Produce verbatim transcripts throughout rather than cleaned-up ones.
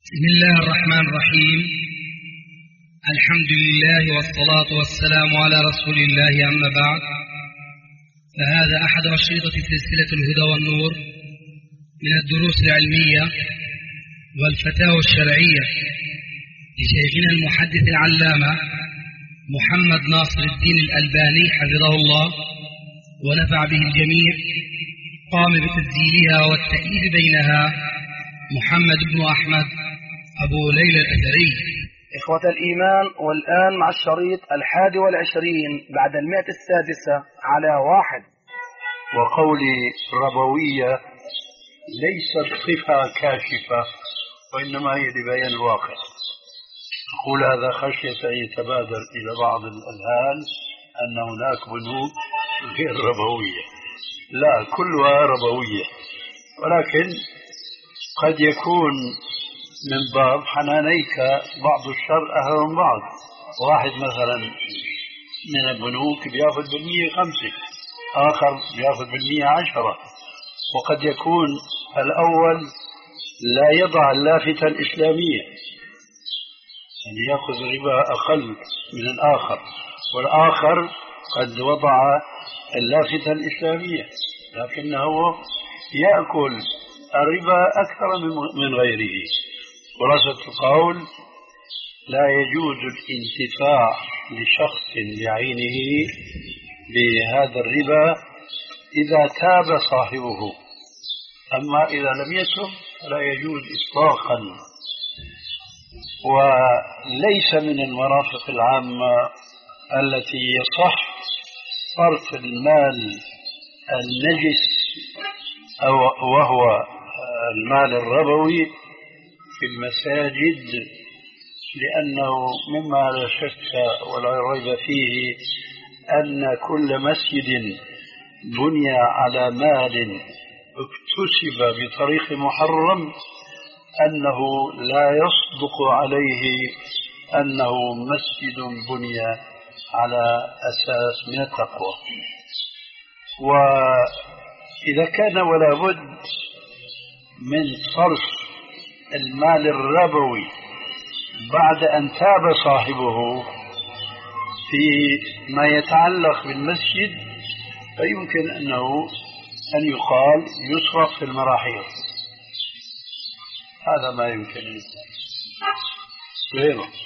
بسم الله الرحمن الرحيم. الحمد لله والصلاة والسلام على رسول الله، أما بعد، فهذا أحد أشرطة سلسلة الهدى والنور من الدروس العلمية والفتاوى الشرعية لشيخنا المحدث العلامة محمد ناصر الدين الألباني حفظه الله ونفع به الجميع. قام بتسجيلها والتأليف بينها محمد بن أحمد أبو ليلى الأثري. إخوة الإيمان، والآن مع الشريط الحادي والعشرين بعد المئة السادسة على واحد. وقولي ربوية ليست صفة كاشفة، وإنما هي لبيان الواقع. أقول هذا خشية أن يتبادر إلى بعض الأذهان أن هناك بنوك غير ربوية. لا، كلها ربوية، ولكن قد يكون من باب حنانيك بعض الشر أهل من بعض. واحد مثلا من البنوك بيأخذ بالمية خمسة، آخر بيأخذ بالمية عشرة، وقد يكون الأول لا يضع اللافتة الإسلامية، يعني يأخذ ربا أقل من الآخر، والآخر قد وضع اللافتة الإسلامية لكنه يأكل الربا أكثر من غيره. خلاصة القول: لا يجوز الانتفاع لشخص بعينه بهذا الربا إذا تاب صاحبه، أما إذا لم يتب فلا يجوز إطلاقا. وليس من المرافق العامة التي يصح صرف المال النجس أو وهو المال الربوي في المساجد، لأنه مما لا شك ولا ريب فيه أن كل مسجد بني على مال اكتسب بطريق محرم أنه لا يصدق عليه أنه مسجد بني على أساس من التقوى. وإذا كان ولا بد من صرف المال الربوي بعد أن تاب صاحبه في ما يتعلق بالمسجد، فيمكن أنه أن يقال يصرف في المراحيض. هذا ما يمكن أن يقال.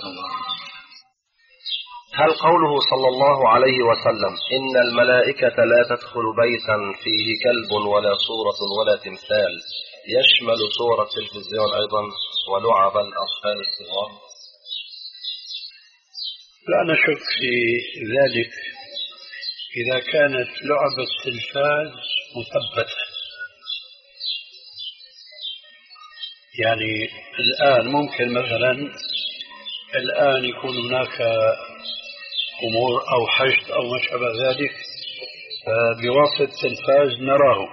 هل قوله صلى الله عليه وسلم إن الملائكة لا تدخل بيتا فيه كلب ولا صورة ولا تمثال يشمل صورة التلفزيون أيضا ولعب الأطفال الصغار؟ لا نشك في ذلك إذا كانت لعب التلفاز مثبتة. يعني الآن ممكن مثلا الآن يكون هناك أمور أو حشد أو ما شابه ذلك، بواسطة التلفاز نراه،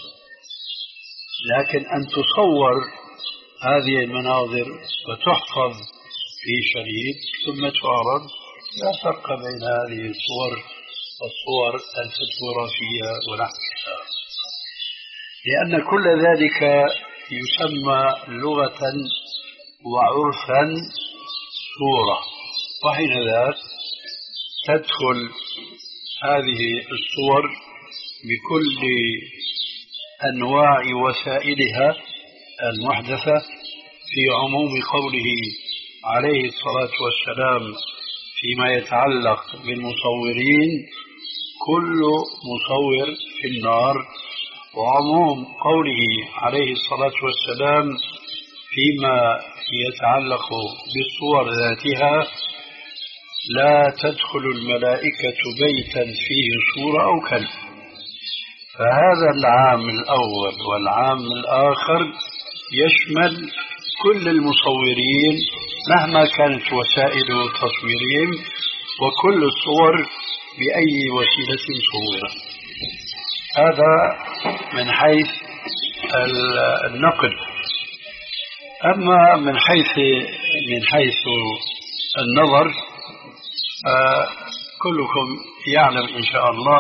لكن أن تصور هذه المناظر وتحفظ في شريط ثم تعرض، لا فرق بين هذه الصور والصور الفوتوغرافية ونحوها، لأن كل ذلك يسمى لغة وعرفا صورة، وحين ذاك تدخل هذه الصور بكل أنواع وسائلها المحدثة في عموم قوله عليه الصلاة والسلام فيما يتعلق بالمصورين: كل مصور في النار، وعموم قوله عليه الصلاة والسلام فيما يتعلق بالصور ذاتها: لا تدخل الملائكة بيتا فيه صورة أو كلب. فهذا العام الأول والعام الآخر يشمل كل المصورين مهما كانت وسائل تصويرهم وكل الصور بأي وسيلة صورة. هذا من حيث النقل. أما من حيث من حيث النظر، كلكم يعلم إن شاء الله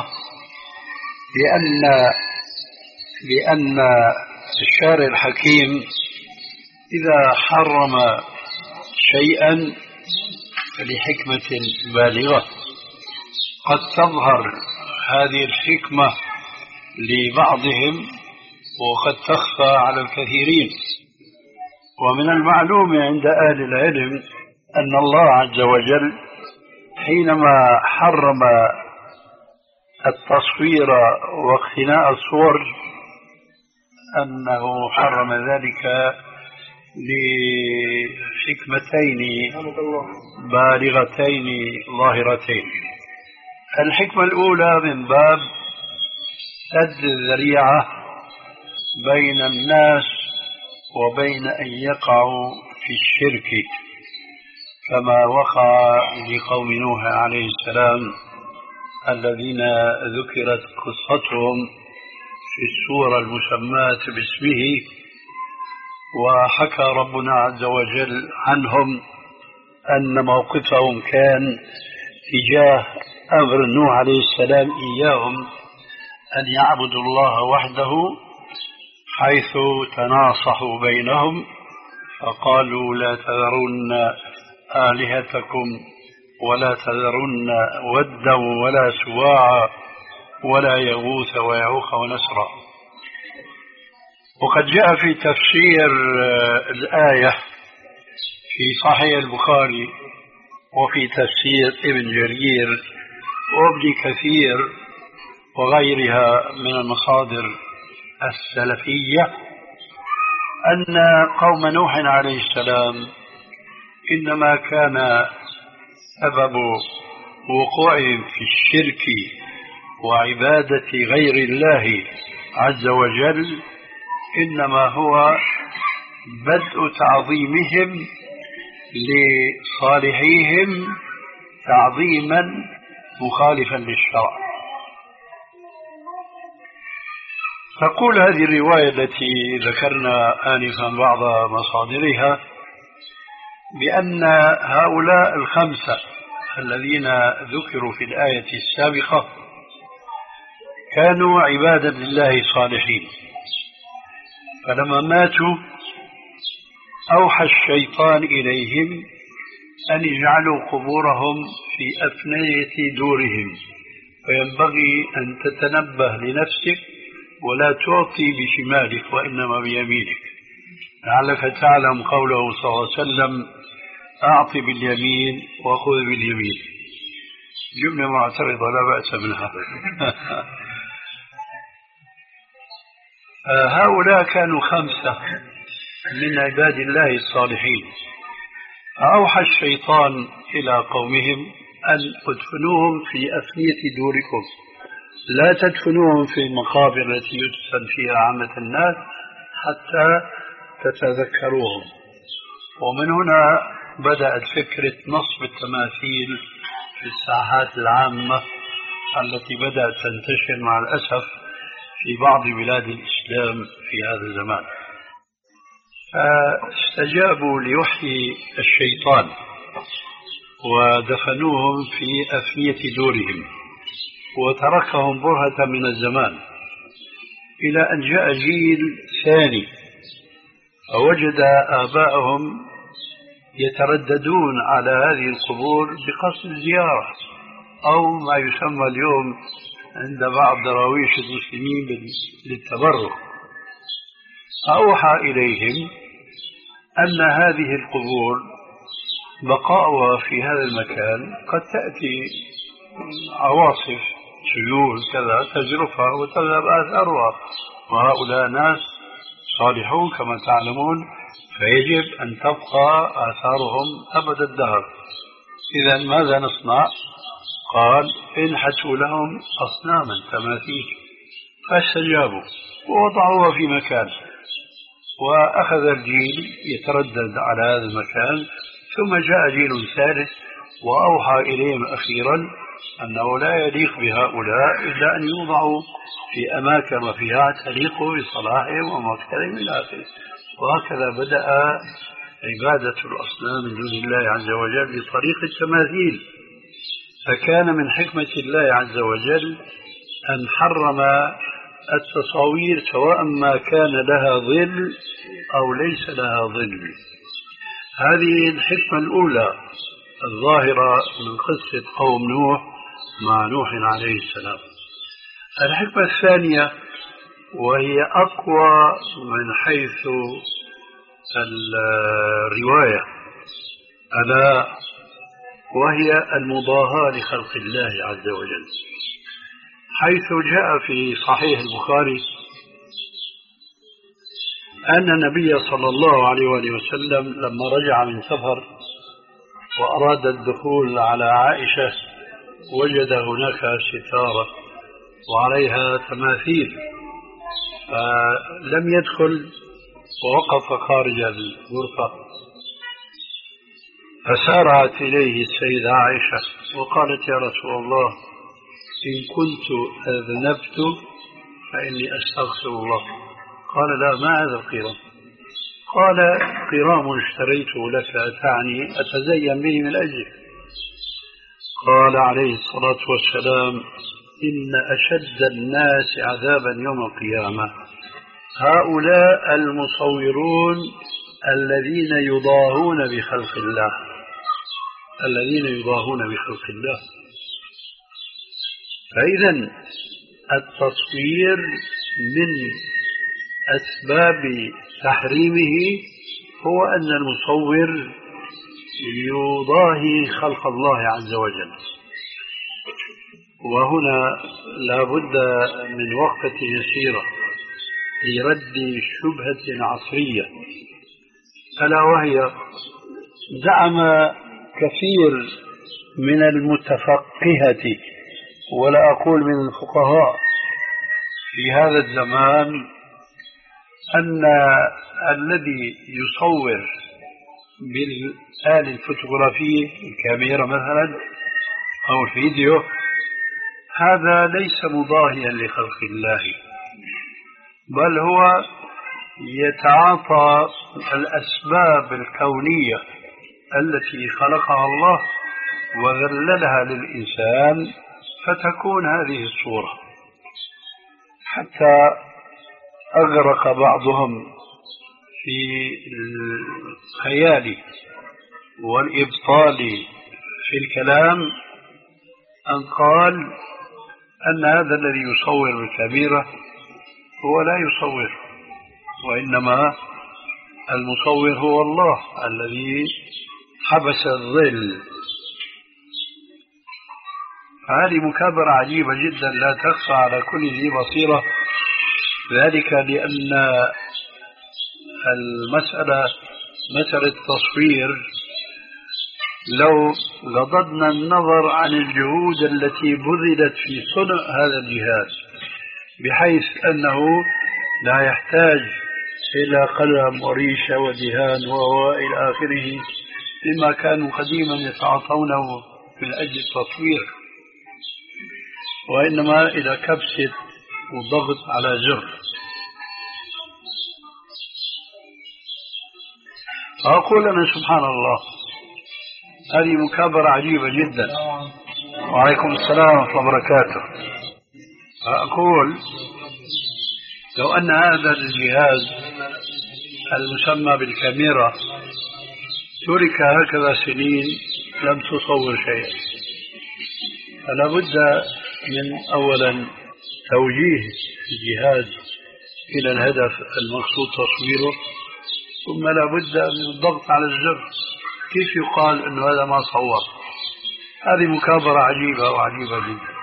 بأن بأن الشارع الحكيم إذا حرم شيئا لحكمة بالغة قد تظهر هذه الحكمة لبعضهم وقد تخفى على الكثيرين. ومن المعلوم عند أهل العلم أن الله عز وجل حينما حرم التصوير واقتناء الصور أنه حرم ذلك لحكمتين بالغتين ظاهرتين. الحكمة الأولى من باب سد الذريعة بين الناس وبين أن يقعوا في الشرك كما وقع لقوم نوح عليه السلام الذين ذكرت قصتهم في السورة المسماة باسمه، وحكى ربنا عز وجل عنهم أن موقفهم كان تجاه أمر نوح عليه السلام إياهم أن يعبدوا الله وحده، حيث تناصحوا بينهم فقالوا لا تذرن آلهتكم ولا تذرن ودا ولا سواعا ولا يغوث ويعوق ونسرا. وقد جاء في تفسير الآية في صحيح البخاري وفي تفسير ابن جرير وابن كثير وغيرها من المصادر السلفية أن قوم نوح عليه السلام إنما كان سبب وقوعهم في الشرك وعبادة غير الله عز وجل إنما هو بدء تعظيمهم لصالحيهم تعظيما مخالفا للشرع. تقول هذه الرواية التي ذكرنا آنفا بعض مصادرها بأن هؤلاء الخمسة الذين ذكروا في الآية السابقة كانوا عبادا لله صالحين، فلما ماتوا أوحى الشيطان إليهم أن يجعلوا قبورهم في أفنية دورهم، فينبغي أن تتنبه لنفسك ولا تعطي بشمالك وإنما بيمينك، لعلك تعلم قوله صلى الله عليه وسلم أعطي باليمين وخذ باليمين. جملة معترضة لا بأس منها. هؤلاء كانوا خمسة من عباد الله الصالحين، فأوحى الشيطان إلى قومهم أن ادفنوهم في أفنية دوركم، لا تدفنوهم في المقابر التي يدفن فيها عامة الناس حتى تتذكروهم. ومن هنا بدأت فكرة نصب التماثيل في الساحات العامة التي بدأت تنتشر مع الأسف في بعض بلاد الإسلام في هذا الزمان. فاستجابوا لوحي الشيطان ودفنوهم في أفنية دورهم وتركهم برهة من الزمان، إلى أن جاء جيل ثاني فوجد آباءهم يترددون على هذه القبور بقصد الزيارة أو ما يسمى اليوم عند بعض دراويش المسلمين للتبرك. فأوحى إليهم أن هذه القبور بقاؤها في هذا المكان قد تأتي عواصف سيول كذا تجرفها وتذهب آثارها، وهؤلاء ناس صالحون كما تعلمون، فيجب أن تبقى آثارهم أبد الدهر. إذا ماذا نصنع؟ قال انحتوا لهم أصناما تماثيل، فاستجابوا ووضعوها في مكان، وأخذ الجيل يتردد على هذا المكان، ثم جاء جيل ثالث وأوحى إليهم أخيرا أنه لا يليق بهؤلاء إلا أن يوضعوا في أماكن وفيها تليق بصلاحهم ومكتبهم إلى آخره. وهكذا بدأ عبادة الأصنام من دون الله عز وجل بطريق التماثيل. فكان من حكمة الله عز وجل أن حرم التصاوير سواء ما كان لها ظل أو ليس لها ظل. هذه الحكمة الأولى الظاهرة من قصة قوم نوح مع نوح عليه السلام. الحكمة الثانية وهي أقوى من حيث الرواية ألا وهي المضاهاة لخلق الله عز وجل، حيث جاء في صحيح البخاري أن النبي صلى الله عليه وآله وسلم لما رجع من سفر وأراد الدخول على عائشة وجد هناك ستارة وعليها تماثيل، فلم يدخل ووقف خارج الغرفة، فسارعت إليه السيدة عائشة وقالت: يا رسول الله، إن كنت أذنبت فإني أستغفر الله. قال: لا، ما هذا القرام؟ قال: قرام اشتريته لك، تعني أتزين به من أجلك. قال عليه الصلاة والسلام: إن أشد الناس عذابا يوم القيامة هؤلاء المصورون الذين يضاهون بخلق الله الذين يضاهون بخلق الله. فإذا التصوير من أسباب تحريمه هو أن المصور يضاهي خلق الله عز وجل. وهنا لا بد من وقفة يسيرة لرد شبهة عصرية، ألا وهي زعم كثير من المتفقهة ولا أقول من الفقهاء في هذا الزمان أن الذي يصور بالآلة الفوتوغرافية الكاميرا مثلا أو الفيديو هذا ليس مضاهيا لخلق الله، بل هو يتعاطى الأسباب الكونية التي خلقها الله وذللها للإنسان فتكون هذه الصورة، حتى أغرق بعضهم في الخيال والإبطال في الكلام أن قال أن هذا الذي يصور بالكاميرا هو لا يصور، وإنما المصور هو الله الذي حبس الظل. هذه مكابرة عجيبة جدا لا تخفى على كل ذي بصيرة، ذلك لأن المسألة مسألة التصوير لو غضضنا النظر عن الجهود التي بذلت في صنع هذا الجهاز بحيث أنه لا يحتاج إلى قلم وريشة ودهان وإلى آخره مما كانوا قديما يتعاطونه من أجل التصوير، وإنما إلى كبسة وضغط على زر. فأقول أنا سبحان الله هذه مكابرة عجيبة جدا. وعليكم السلام ورحمة الله وبركاته. فأقول لو أن هذا الجهاز المسمى بالكاميرا ترك هكذا سنين لم تصور شيئا، فلا بد من أولا توجيه الجهاز إلى الهدف المقصود تصويره، ثم لا بد من الضغط على الزر. كيف يقال أن هذا ما صور؟ هذه مكابرة عجيبة وعجيبة جدا.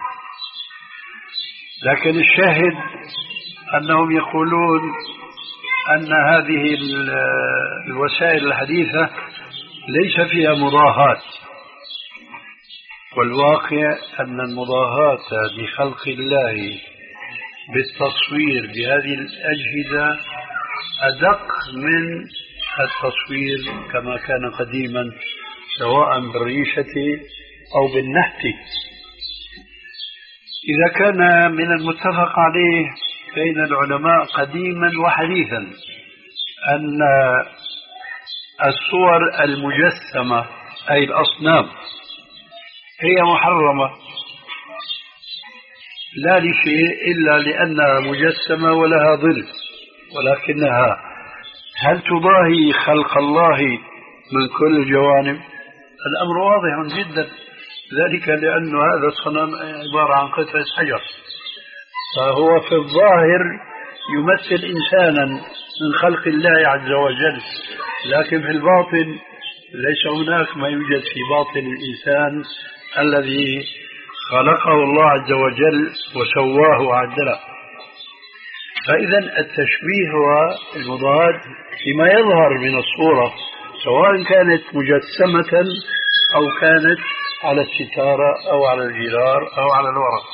لكن الشاهد أنهم يقولون أن هذه الوسائل الحديثة ليس فيها مضاهاة، والواقع أن المضاهاة بخلق الله بالتصوير بهذه الأجهزة أدق من التصوير كما كان قديما سواء بالريشة أو بالنحت. إذا كان من المتفق عليه بين العلماء قديما وحديثا أن الصور المجسمة أي الأصنام هي محرمة، لا لشيء إلا لأنها مجسمة ولها ظل، ولكنها هل تضاهي خلق الله من كل الجوانب؟ الأمر واضح جدا، ذلك لأن هذا الصنم عبارة عن قطعة حجر، فهو في الظاهر يمثل إنسانا من خلق الله عز وجل، لكن في الباطن ليس هناك ما يوجد في باطن الإنسان الذي خلقه الله عز وجل وسواه وعدله. فإذا التشبيه هو المضاد لما يظهر من الصورة، سواء كانت مجسمة أو كانت على الستارة أو على الجدار أو على الورق.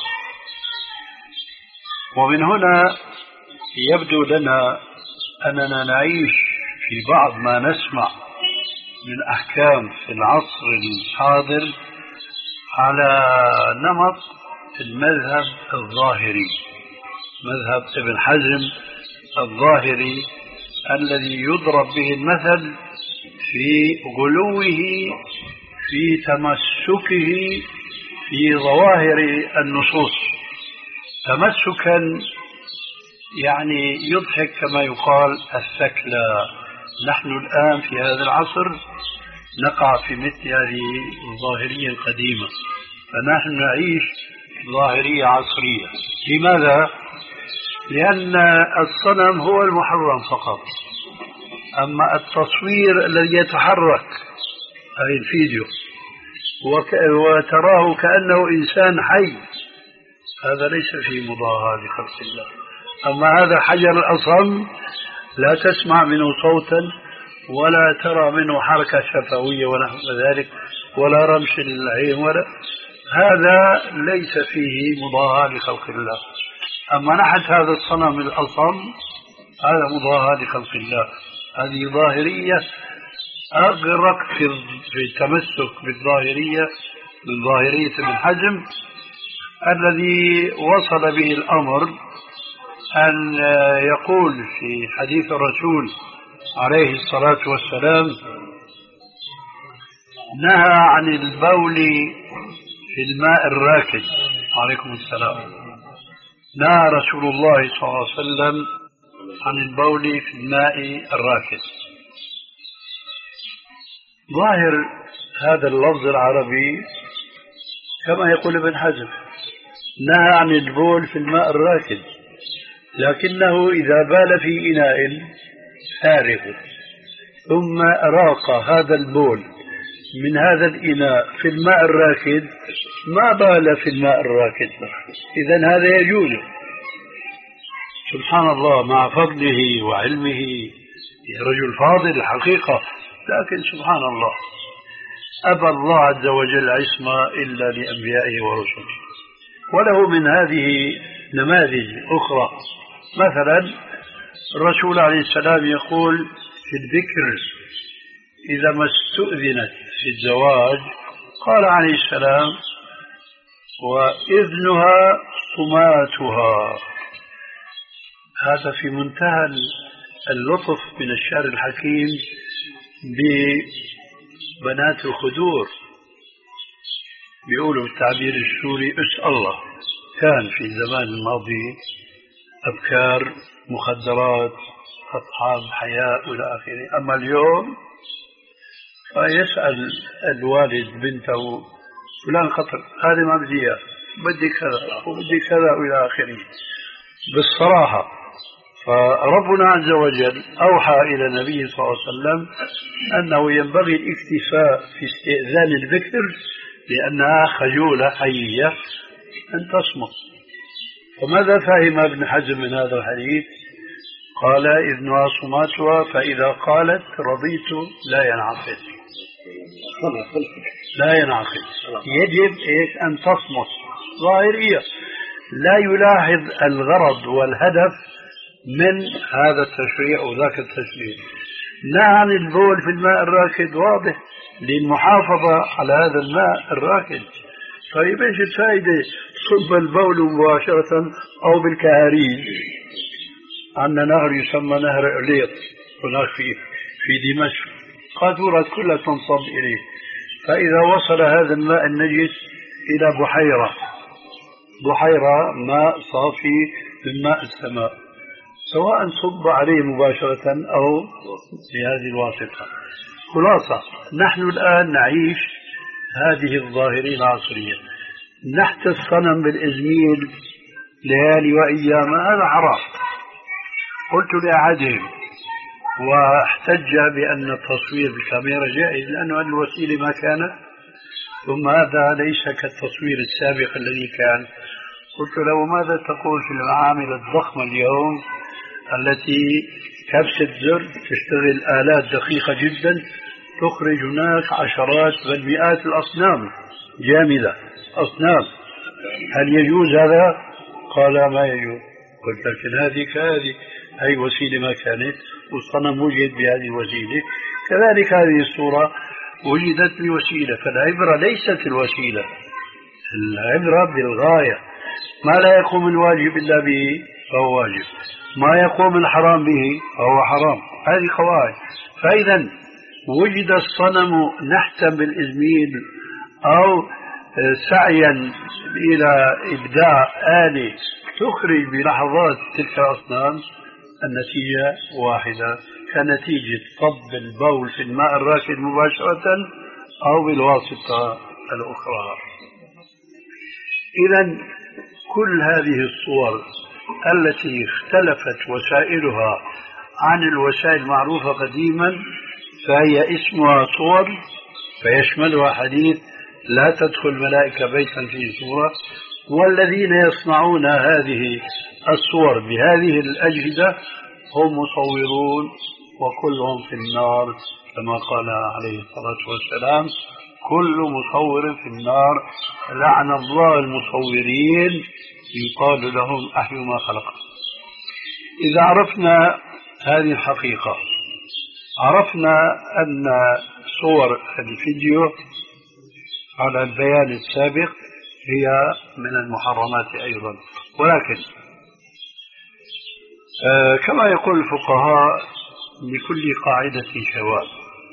ومن هنا يبدو لنا أننا نعيش في بعض ما نسمع من أحكام في العصر الحاضر على نمط المذهب الظاهري، مذهب ابن حزم الظاهري الذي يضرب به المثل في غلوه في تمسكه في ظواهر النصوص، تمسكا يعني يضحك كما يقال الثكلى. نحن الآن في هذا العصر نقع في مثل هذه الظاهرية القديمة، فنحن نعيش ظاهرية عصرية. لماذا؟ لأن الصنم هو المحرم فقط، أما التصوير الذي يتحرك أي الفيديو وتراه كأنه إنسان حي، هذا ليس فيه مضاهاة لخلق الله. أما هذا حجر الأصم لا تسمع منه صوتا ولا ترى منه حركة شفوية ونحو ذلك ولا رمش العين ولا، هذا ليس فيه مضاهاة لخلق الله. أما نحت هذا الصنم الأصم هذا مضاهاة لخلق الله. هذه ظاهرية أغرق في التمسك بالظاهرية من ظاهرية ابن حزم الذي وصل به الأمر أن يقول في حديث الرسول عليه الصلاة والسلام: نهى عن البول في الماء الراكد. عليكم السلام. نهى رسول الله صلى الله عليه وسلم عن البول في الماء الراكد. ظاهر هذا اللفظ العربي كما يقول ابن حزم، نهى عن البول في الماء الراكد، لكنه إذا بال في إناء فارغ ثم أراق هذا البول من هذا الإناء في الماء الراكد ما بال في الماء الراكد، إذن هذا يجوز. سبحان الله، مع فضله وعلمه رجل فاضل الحقيقة، لكن سبحان الله أبى الله عز وجل عصمة إلا لأنبيائه ورسله. وله من هذه نماذج أخرى، مثلا الرسول عليه السلام يقول في الذكر إذا ما استؤذنت في الزواج قال عليه السلام: وإذنها صماتها. هذا في منتهى اللطف من الشعر الحكيم ببنات الخدور. بيقولوا بالتعبير السوري اسأل الله. كان في الزمان الماضي أبكار، مخدرات، أصحاب حياء إلى آخره. أما اليوم فيسأل الوالد بنته: فلان خطر، هذه ما بدي إياه، بدي كذا وبدي كذا إلى آخره بالصراحة. فربنا عز وجل أوحى إلى النبي صلى الله عليه وسلم أنه ينبغي الاكتفاء في استئذان الذكر لأنها خجولة حية أن تصمت. وماذا فهم ابن حزم من هذا الحديث؟ قال: إذنها صماتها، فإذا قالت رضيت لا ينعقد، لا ينعقد. يجب إيش؟ أن تصمت. ظاهرية لا يلاحظ الغرض والهدف من هذا التشريع وذاك التشريع. نهى عن البول في الماء الراكد، واضح للمحافظة على هذا الماء الراكد. طيب ايش الفائدة صب البول مباشرة أو بالكهاريج؟ عندنا نهر يسمى نهر إليط هناك في في دمشق، قاذورات كلها تنصب إليه. فإذا وصل هذا الماء النجس إلى بحيرة بحيرة ماء صافي من ماء السماء، سواء صب عليه مباشرة أو بهذه الواسطة. خلاصة نحن الآن نعيش هذه الظاهرة العصرية، نحت الصنم بالإزميل ليالي وأيام، هذا حرام. قلت لأحدهم واحتج بأن التصوير بالكاميرا جائز لأنه هذه الوسيلة ما كانت، ثم هذا ليس كالتصوير السابق الذي كان. قلت له ماذا تقول في المعامل الضخمة اليوم التي كبسة زر تشتغل آلات دقيقة جدا تخرج هناك عشرات بل مئات الأصنام جامدة، أصنام، هل يجوز هذا؟ قال ما يجوز. قلت لكن هذه كهذه، أي وسيلة ما كانت والصنم وجد بهذه الوسيلة، كذلك هذه الصورة وجدت بوسيلة. فالعبرة ليست الوسيلة، العبرة بالغاية. ما لا يقوم الواجب إلا به فهو واجب، ما يقوم الحرام به فهو حرام، هذه قواعد. فإذا وجد الصنم نحتا بالإزميل أو سعيا إلى إبداع آلة تخرج بلحظات تلك الأصنام، النتيجة واحدة كنتيجة صب البول في الماء الراكد مباشرة أو بالواسطة الأخرى. إذا كل هذه الصور التي اختلفت وسائلها عن الوسائل المعروفة قديما فهي اسمها صور، فيشملها حديث لا تدخل ملائكة بيتا فيه صورة. والذين يصنعون هذه الصور بهذه الأجهزة هم مصورون وكلهم في النار، كما قال عليه الصلاة والسلام كل مصور في النار، لعن الله المصورين يقال لهم أحيوا ما خلق. إذا عرفنا هذه الحقيقة عرفنا أن صور الفيديو على البيان السابق هي من المحرمات أيضا. ولكن آه كما يقول الفقهاء لكل قاعدة شواذ،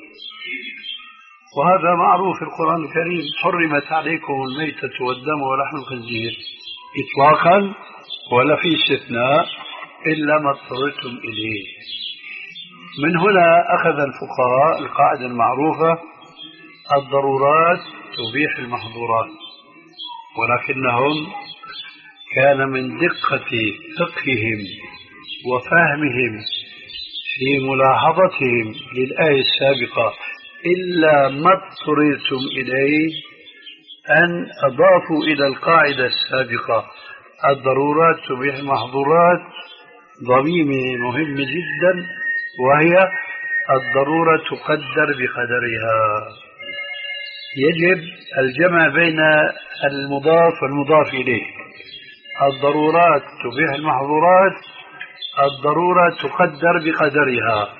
وهذا معروف في القرآن الكريم: حرمت عليكم الميتة والدم ولحم الخنزير إطلاقا، ولا في استثناء إلا ما اضطررتم إليه. من هنا أخذ الفقهاء القاعدة المعروفة: الضرورات تبيح المحظورات. ولكنهم كان من دقة فقههم وفهمهم في ملاحظتهم للآية السابقة إلا ما اضطررتم إليه أن أضافوا إلى القاعدة السابقة الضرورات تبيح المحظورات ضميمة مهمة جدا، وهي الضرورة تقدر بقدرها. يجب الجمع بين المضاف والمضاف إليه. الضرورات تبيح المحظورات، الضرورة تقدر بقدرها.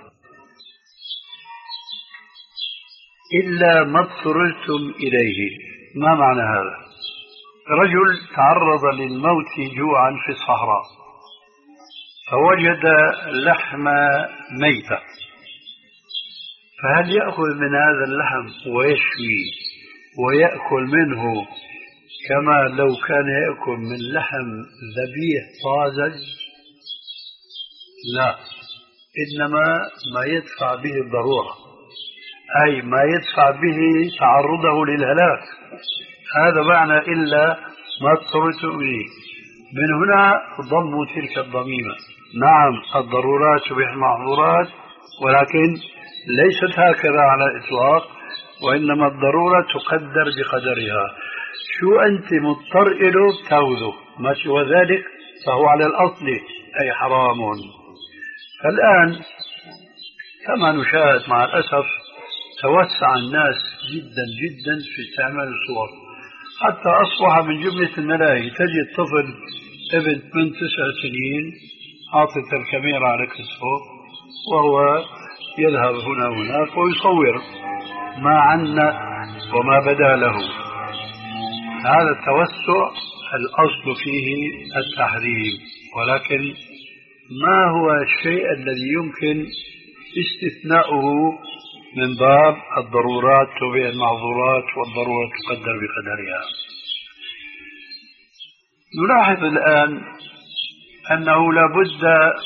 إلا ما اضطررتم إليه، ما معنى هذا؟ رجل تعرض للموت جوعا في الصحراء فوجد لحم ميتة، فهل يأخذ من هذا اللحم ويشوي ويأكل منه كما لو كان يأكل من لحم ذبيح طازج؟ لا، إنما ما يدفع به الضرورة، أي ما يدفع به تعرضه للهلاك. هذا معنى إلا ما اضطررتم إليه. من هنا ضموا تلك الضميمة. نعم الضرورات تبيح المحظورات، ولكن ليست هكذا على الإطلاق، وإنما الضرورة تقدر بقدرها. شو أنت مضطر إله تأخذه، ما سوى ذلك فهو على الأصل أي حرام. فالآن كما نشاهد مع الأسف توسع الناس جدا جدا في استعمال الصور، حتى أصبح من جملة الملاهي تجد طفل ابن من تسع سنين حاطط الكاميرا على كتفه وهو يذهب هنا وهناك ويصور ما عنا وما بدا له. هذا التوسع الأصل فيه التحريم، ولكن ما هو الشيء الذي يمكن استثناؤه من باب الضرورات تبيح المعذورات والضرورة تقدر بقدرها؟ نلاحظ الآن أنه لا بد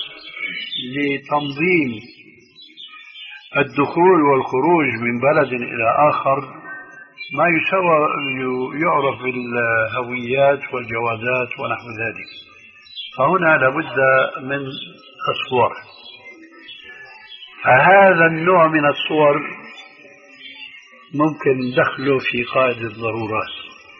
لتنظيم الدخول والخروج من بلد إلى آخر ما يسوى يعرف الهويات والجوازات ونحو ذلك، فهنا لا بد من الصور. فهذا النوع من الصور ممكن دخله في قاعدة الضرورات،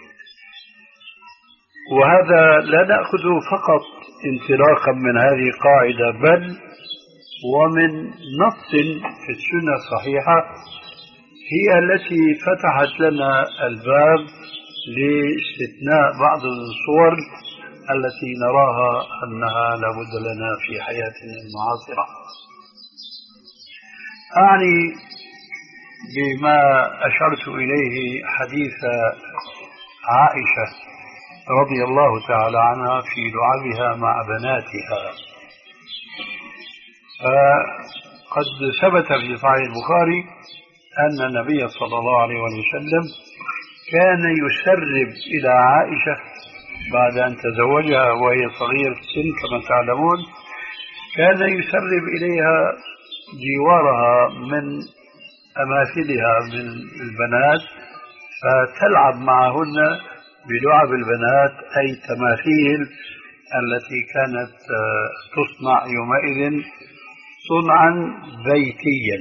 وهذا لا نأخذه فقط انطلاقا من هذه القاعدة، بل ومن نص في السنة الصحيحة هي التي فتحت لنا الباب لاستثناء بعض الصور التي نراها أنها لابد لنا في حياتنا المعاصرة. أعني بما أشرت إليه حديث عائشة رضي الله تعالى عنها في لعبها مع بناتها. فقد ثبت في صحيح البخاري أن النبي صلى الله عليه وسلم كان يسرب إلى عائشة بعد أن تزوجها وهي صغيرة السن كما تعلمون، كان يسرب إليها جوارها من أماثلها من البنات فتلعب معهن بلعب البنات، أي تماثيل التي كانت تصنع يومئذ صنعا بيتيا.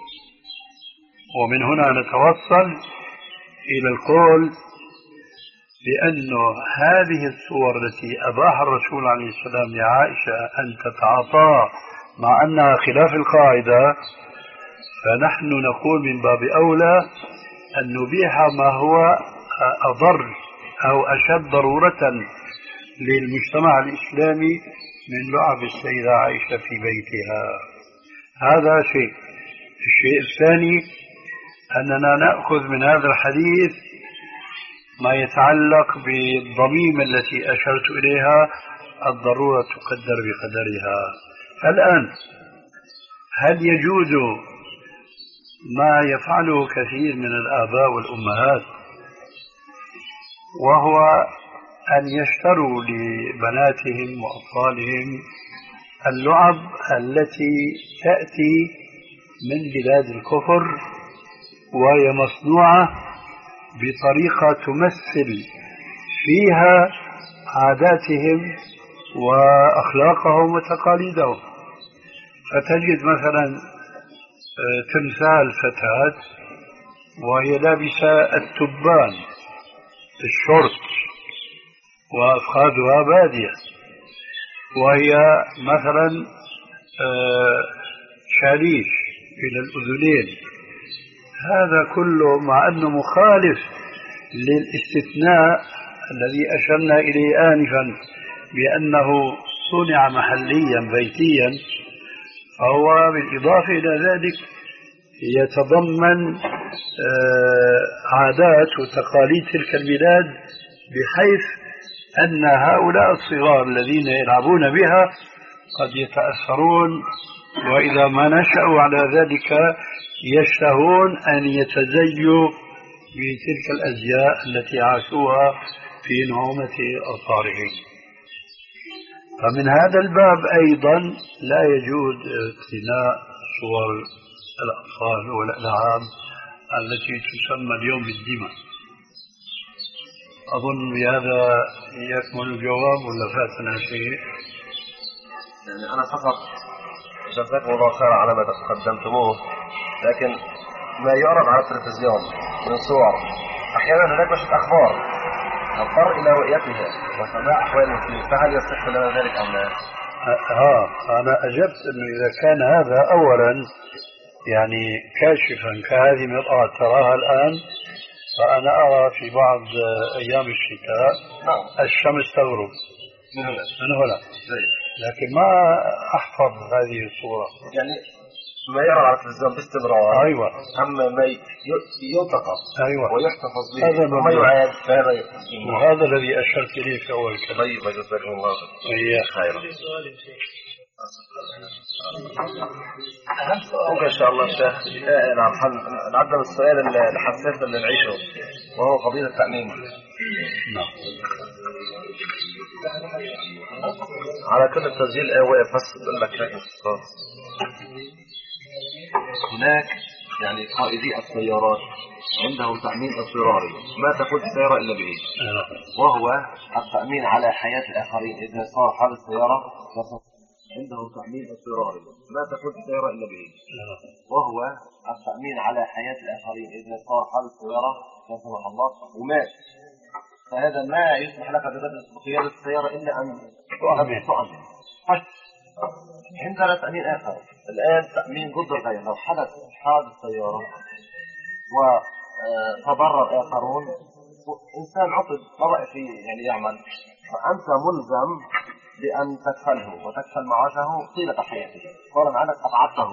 ومن هنا نتوصل إلى القول بأن هذه الصور التي أباح الرسول عليه السلام لعائشة أن تتعاطى مع أنها خلاف القاعدة، فنحن نقول من باب أولى أن نبيح ما هو أضر أو أشد ضرورة للمجتمع الإسلامي من لعب السيدة عائشة في بيتها. هذا شيء. الشيء الثاني أننا نأخذ من هذا الحديث ما يتعلق بالضميمة التي أشرت إليها، الضرورة تقدر بقدرها. الآن هل يجوز ما يفعله كثير من الآباء والأمهات، وهو أن يشتروا لبناتهم وأطفالهم اللعب التي تأتي من بلاد الكفر وهي مصنوعة بطريقة تمثل فيها عاداتهم وأخلاقهم وتقاليدهم؟ فتجد مثلا تمثال فتاة وهي لابسة التبان الشورت وأفخاذها بادية، وهي مثلا شاليش إلى الأذنين. هذا كله مع أنه مخالف للاستثناء الذي أشرنا إليه آنفا بأنه صنع محليا بيتيا، فهو بالإضافة إلى ذلك يتضمن عادات وتقاليد تلك البلاد، بحيث أن هؤلاء الصغار الذين يلعبون بها قد يتأثرون، وإذا ما نشأوا على ذلك يشتهون أن يتزيوا بتلك الأزياء التي عاشوها في نعومة أطفالهم. فمن هذا الباب أيضا لا يجوز اقتناء صور الأطفال والألعاب التي تسمى اليوم بالدمى. أظن بهذا يكمل الجواب ولا فاتنا شيء؟ يعني أنا فقط جزاكم الله خير على ما قدمتموه، لكن ما يعرض على التلفزيون من صور أحيانا هناك مشهد أخبار نضطر إلى رؤيتها وسماع أحوال المسلمين، فهل يصح لنا ذلك أم لا؟ ها أنا أجبت أنه إذا كان هذا أولا يعني كاشفا كهذه المرآة تراها الآن، فأنا أرى في بعض أيام الشتاء الشمس تغرب من هنا, من هنا. لكن ما أحفظ هذه الصورة، يعني ما يعرض على التلفزيون باستمرار. أيوة. أما ما يلتقط أيوة. ويحتفظ به وما يعاد، فهذا وهذا الذي أشرت إليه في أول كلام. طيب جزاكم الله خيرا. ممكن إن شاء الله شيخ نعم نعدل السؤال الحساس اللي نعيشه، وهو قضية التأمين. نعم. على كل التسجيل واقف بس بقول لك شكل الصوت. هناك يعني قائدي السيارات عندهم تأمين اضطراري ما تقود السيارة إلا به، وهو التأمين على حياة الآخرين إذا صار حادث سيارة. عندهم تأمين اضطراري ما تقود السيارة إلا به، وهو التأمين على حياة الآخرين إذا صار حادث سيارة لا سمح الله ومات، فهذا ما يسمح لك بقيادة السيارة إلا أن تؤمن. عندنا تأمين آخر الآن، تأمين ضد الغير. لو حدث حادث سيارة وتضرر آخرون، إنسان عطل طبع في يعني يعمل، فأنت ملزم بأن تكفله وتكفل معاشه طيلة حياته، قولا عنك أطعته،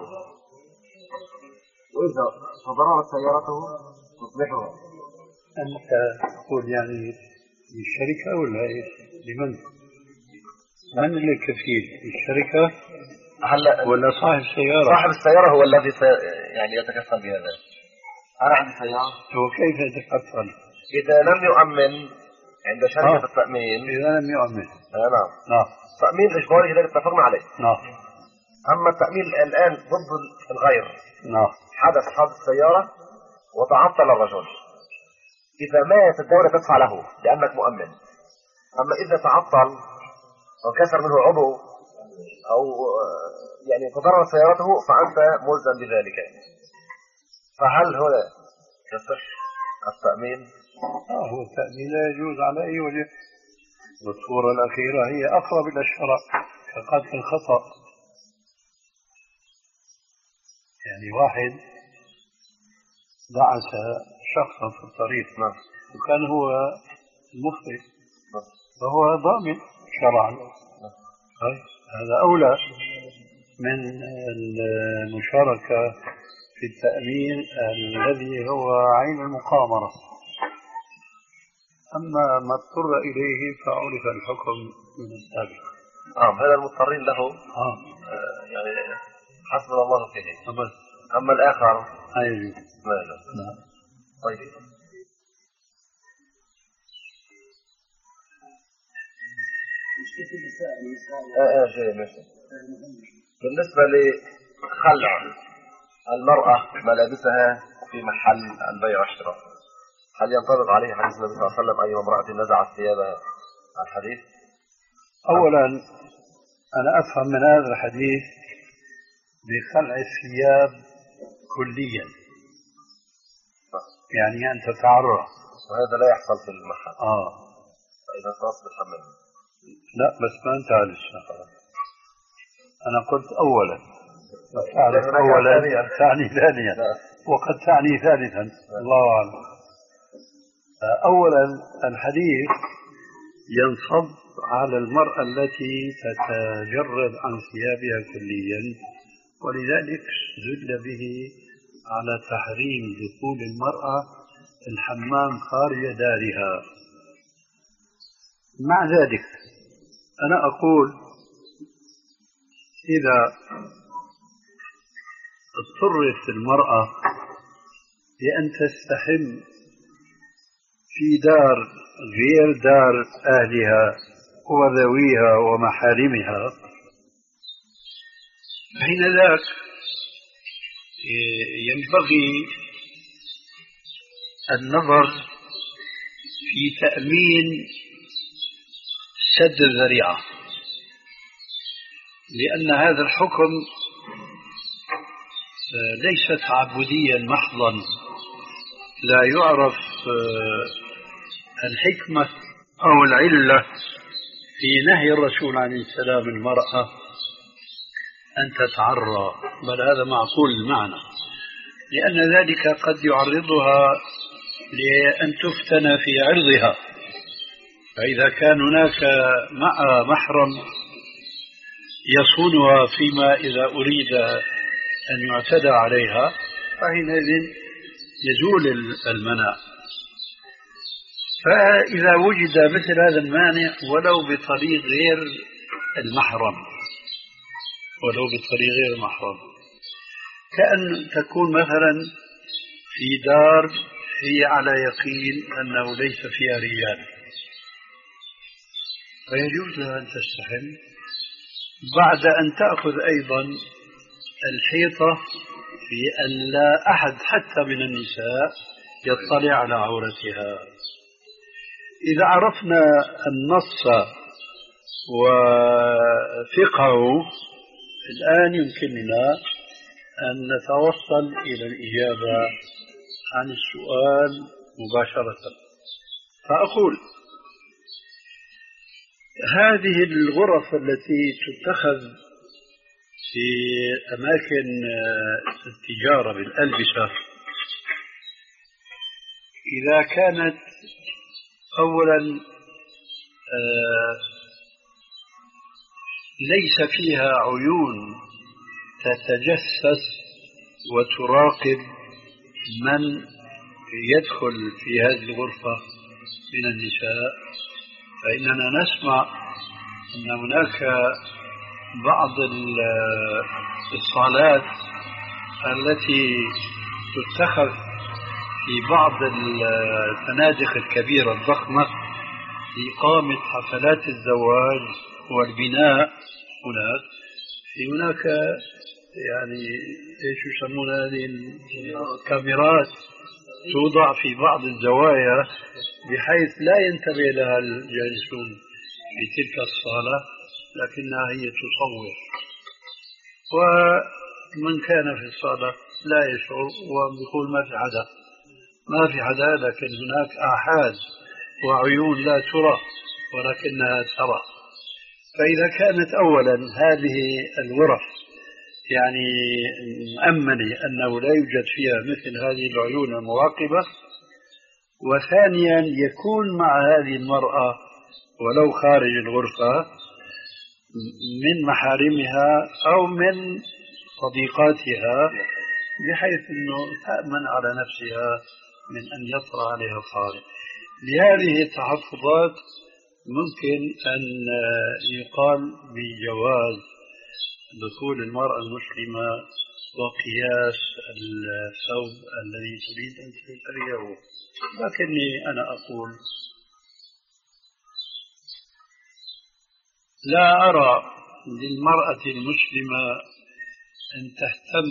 وإذا تضررت سيارته تصلحها. أنت تقول يعني للشركة ولا لمن؟ من اللي كفيل؟ الشركة هلا ولا صاحب السيارة؟ صاحب السيارة هو الذي يعني يتكفل بهذا. أنا عندي سيارة. هو كيف يتكفل؟ إذا لم يؤمن عند شركة آه. التأمين. إذا لم يؤمن. آه نعم. نعم. التأمين الإجباري إذا اتفقنا عليه. نعم. أما التأمين الآن ضد الغير. نعم. حدث حادث سيارة وتعطل الرجل، إذا مات الدولة تدفع له لأنك مؤمن. أما إذا تعطل وكسر منه عضو أو يعني تضرر سيارته فأنت ملزم بذلك. فهل هنا يصح التأمين؟ آه هو التأمين لا يجوز على أي وجه. والصورة الأخيرة هي أقرب إلى الشرع كقتل الخطأ. يعني واحد دعس شخصا في الطريق نعم. وكان هو المخطئ فهو ضامن شرعا. هذا أولى من المشاركة في التأمين الذي هو عين المقامرة. أما ما اضطر إليه فعرف الحكم من السابق. آه هذا المضطرين له آه. آه يعني حسبنا الله فيه. أبدا. أما الآخر لا يجوز. لا لا. نعم. طيب. آه آه شيء ماشي. بالنسبة لخلع المرأة ملابسها في محل البيع والشراء، هل ينطبق عليه حديث النبي صلى الله عليه وسلم أي امرأة نزعت ثيابها الحديث؟ أولا أنا أفهم من هذا الحديث بخلع الثياب كليا، يعني أن تتعرى، وهذا لا يحصل في المحل. آه فإذا تصبح منه. لا بس ما انتهى لسه. أنا قلت أولا تعرف أولا تعني ثانيا وقد تعني ثالثا. الله أعلم. أولا الحديث ينصب على المرأة التي تتجرد عن ثيابها كليا، ولذلك زل به على تحريم دخول المرأة الحمام خارج دارها. مع ذلك أنا أقول إذا اضطرت المرأة لأن تستحم في دار غير دار أهلها وذويها ومحارمها، حين ذاك ينبغي النظر في تأمين سد الذريعة، لأن هذا الحكم ليس تعبديا محضا، لا يعرف الحكمة أو العلة في نهي الرسول عليه السلام المرأة أن تتعرى، بل هذا معقول المعنى، لأن ذلك قد يعرضها لأن تفتن في عرضها، فإذا كان هناك مع محرم يصونها فيما إذا أريد أن يعتدى عليها فحينئذ يزول المنع. فإذا وجد مثل هذا المانع ولو بطريق غير المحرم ولو بطريق غير المحرم كأن تكون مثلا في دار هي على يقين أنه ليس فيها رجال، فيجوز لها أن تستحم بعد أن تأخذ أيضا الحيطة في أن لا أحد حتى من النساء يطلع على عورتها. إذا عرفنا النص وفقهه الآن يمكننا أن نتوصل إلى الإجابة عن السؤال مباشرة. فأقول هذه الغرف التي تتخذ في أماكن التجارة بالألبسة إذا كانت أولا ليس فيها عيون تتجسس وتراقب من يدخل في هذه الغرفة من النساء، فإننا نسمع أن هناك بعض الصالات التي تتخذ في بعض الفنادق الكبيرة الضخمة لإقامة حفلات الزواج والبناء. هناك في هناك يعني ايش يسمون هذه الكاميرات توضع في بعض الزوايا بحيث لا ينتبه لها الجالسون في تلك الصالة، لكنها هي تصور، ومن كان في الصالة لا يشعر ويقول ما في حدا ما في حدا، لكن هناك آحاد وعيون لا ترى ولكنها ترى. فإذا كانت أولا هذه الغرف يعني مؤمنة أنه لا يوجد فيها مثل هذه العيون المراقبة، وثانيا يكون مع هذه المرأة ولو خارج الغرفة من محارمها أو من صديقاتها بحيث أنه تأمن على نفسها من أن يطرأ عليها طارئ. لهذه التحفظات ممكن أن يقال بجواز دخول المرأة المسلمة وقياس الثوب الذي تريد أن تشتريه. لكني أنا أقول لا أرى للمرأة المسلمة أن تهتم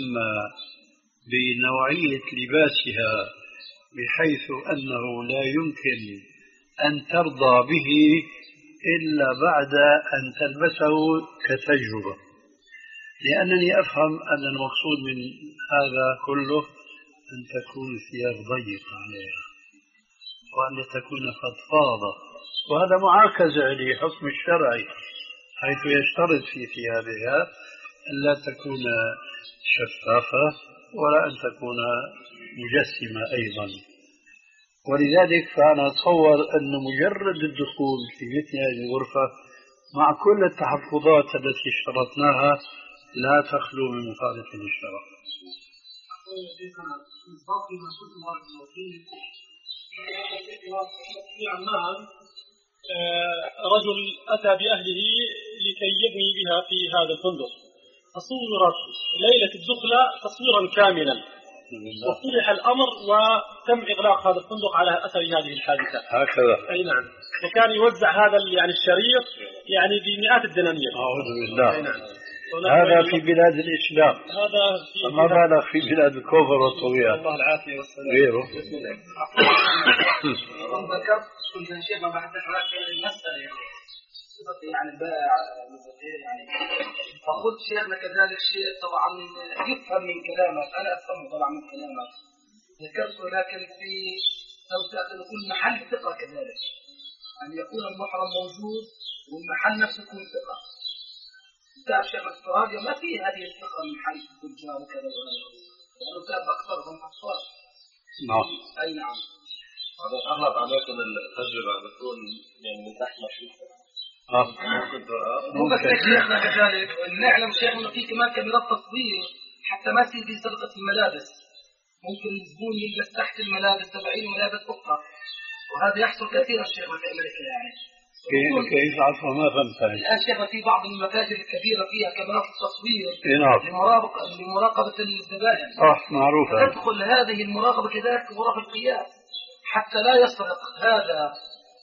بنوعية لباسها بحيث أنه لا يمكن أن ترضى به إلا بعد أن تلبسه كتجربة، لأنني أفهم أن المقصود من هذا كله أن تكون الثياب ضيقة عليها وأن تكون فضفاضة، وهذا معاكسة لحكم الشرعي حيث يشترط في ثيابها أن لا تكون شفافة ولا أن تكون مجسمة أيضا. ولذلك فأنا أتصور أن مجرد الدخول في مثل هذه الغرفة مع كل التحفظات التي اشترطناها لا تخلو من مخالف للشرع. رجل أتى بأهله لكي يبني بها في هذا الفندق، فصورت ليلة الدخلة تصويرا كاملا وصلح الأمر وتم إغلاق هذا الفندق على أثر هذه الحادثة. هكذا. أي نعم. وكان يوزع هذا يعني الشريط يعني بمئات الدنانير. أعوذ بالله. أي نعم. هذا في بلاد الإسلام. هذا في ما بالغ في بلاد الكفر والطغيان. الله العافية والسلام. غيره. ذكرت كنت شيخ ما بعد ذكرت المسألة يعني صفة يعني البائع يعني، فقلت شيخنا كذلك شيء طبعا يفهم من كلامك، أنا أفهمه طبعا من كلامك، ذكرت لكن في لو تأخذ كل محل ثقة كذلك أن يكون المحرم موجود والمحل نفسه يكون ثقة. تعرف شيخ السعودية ما في هذه الثقة من حيث التجار وكذا وكذا، لأنه تعرف أكثرهم أطفال. نعم. أي نعم. هذا أغلب أماكن التجربة بتكون يعني من تحت مشروطة. آه. مو بس شيخنا كذلك نعلم شيخنا إنه في كمان كاميرات تصوير حتى ما تصير في سرقة الملابس، ممكن الزبون يلبس تحت الملابس تبعين ملابس أخرى، وهذا يحصل كثيرا شيخنا في أمريكا يعني. كيف كيف عفوا ما فهمت. الآن شيخنا في بعض المتاجر الكبيرة فيها كاميرات تصوير نعم. لمراقبة لمراقبة الزبائن. صح معروفة. تدخل هذه المراقبة كذلك غرف القياس حتى لا يسرق هذا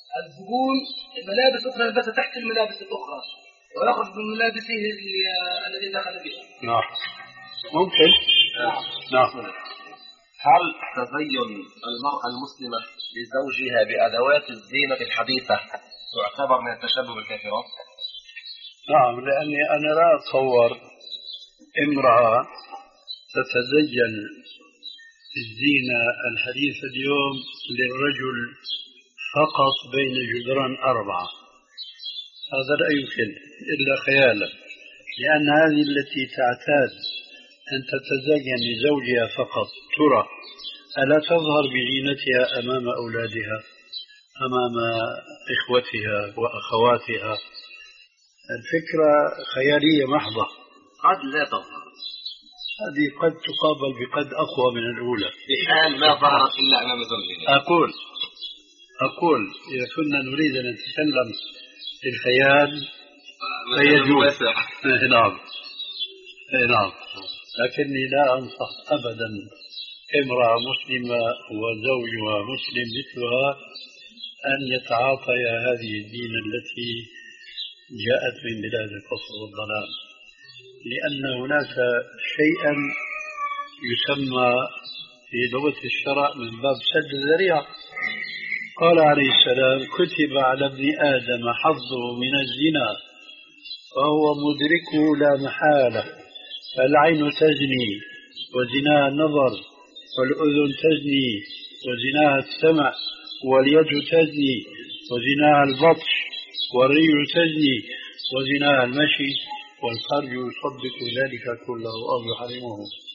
الزبون ملابس أخرى يلبسها تحت الملابس الأخرى ويأخذ من ملابسه الذي دخل بها. نعم ممكن. نعم. هل تزين المرأة المسلمة لزوجها بأدوات الزينة الحديثة تعتبر من التشبه بالكافرات؟ نعم، لأني أنا لا أتصور امرأة تتزين الزينة الحديثة اليوم للرجل فقط بين جدران أربعة. هذا لا يمكن إلا خيالا، لأن هذه التي تعتاد أن تتزين لزوجها فقط ترى ألا تظهر بزينتها أمام أولادها، أمام إخوتها وأخواتها؟ الفكرة خيالية محضة، قد لا تظهر. هذه قد تقابل بقد أقوى من الأولى. الآن ما ظهرت إلا أمام زوجها. أقول أقول إذا كنا نريد أن نتكلم في الخيال فيجوز. نعم نعم، لكني لا أنصح أبدا امرأة مسلمة وزوجها مسلم مثلها أن يتعاطيا هذه الدين التي جاءت من بلاد الكفر والضلال، لأن هناك شيئا يسمى في لغة الشرع من باب سد الذريعة. قال عليه السلام: كتب على ابن آدم حظه من الزنا فهو مدركه لا محالة، فالعين تزني وزناها النظر، والأذن تزني وزناها السمع، واليد تزني وزناها البطش، والرجل تزني وزناها المشي، والفرج يصدق ذلك كله أو يحرمه.